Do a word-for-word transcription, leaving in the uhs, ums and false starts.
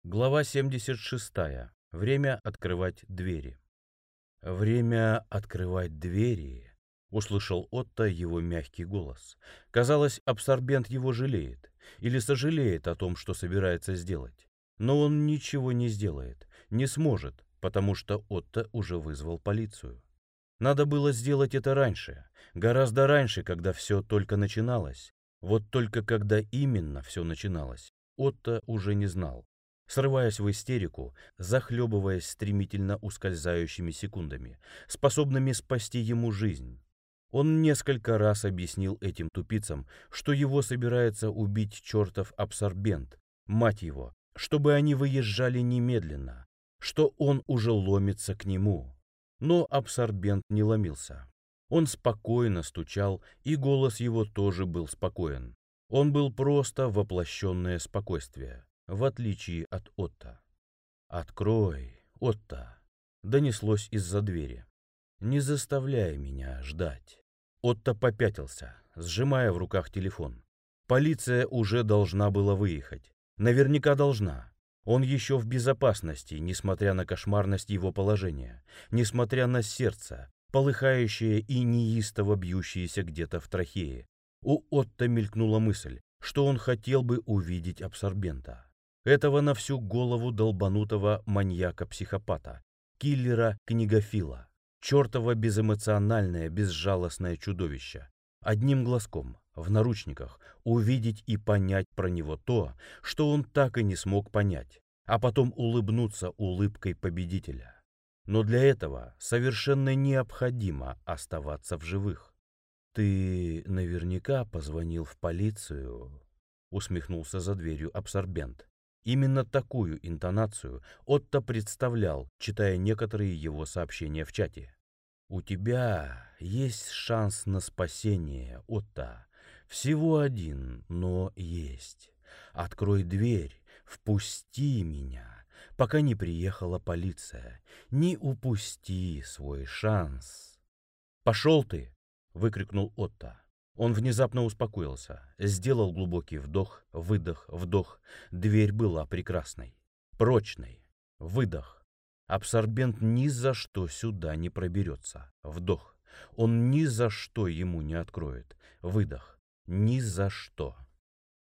Глава семьдесят шесть. Время открывать двери. «Время открывать двери», — услышал Отто его мягкий голос. Казалось, абсорбент его жалеет или сожалеет о том, что собирается сделать. Но он ничего не сделает, не сможет, потому что Отто уже вызвал полицию. Надо было сделать это раньше, гораздо раньше, когда все только начиналось. Вот только когда именно все начиналось, Отто уже не знал. Срываясь в истерику, захлебываясь стремительно ускользающими секундами, способными спасти ему жизнь. Он несколько раз объяснил этим тупицам, что его собирается убить чертов абсорбент, мать его, чтобы они выезжали немедленно, что он уже ломится к нему. Но абсорбент не ломился. Он спокойно стучал, и голос его тоже был спокоен. Он был просто воплощенное спокойствие. В отличие от Отто. «Открой, Отто!» — донеслось из-за двери. «Не заставляй меня ждать». Отто попятился, сжимая в руках телефон. Полиция уже должна была выехать. Наверняка должна. Он еще в безопасности, несмотря на кошмарность его положения, несмотря на сердце, полыхающее и неистово бьющееся где-то в трахее. У Отто мелькнула мысль, что он хотел бы увидеть абсорбента. Этого на всю голову долбанутого маньяка-психопата, киллера-книгофила, чертова безэмоциональное, безжалостное чудовище. Одним глазком, в наручниках, увидеть и понять про него то, что он так и не смог понять, а потом улыбнуться улыбкой победителя. Но для этого совершенно необходимо оставаться в живых. «Ты наверняка позвонил в полицию», — усмехнулся за дверью абсорбент. Именно такую интонацию Отто представлял, читая некоторые его сообщения в чате. «У тебя есть шанс на спасение, Отто. Всего один, но есть. Открой дверь, впусти меня, пока не приехала полиция. Не упусти свой шанс». «Пошел ты!» — выкрикнул Отто. Он внезапно успокоился, сделал глубокий вдох, выдох, вдох. Дверь была прекрасной, прочной. Выдох. Абсорбент ни за что сюда не проберется. Вдох. Он ни за что ему не откроет. Выдох. Ни за что.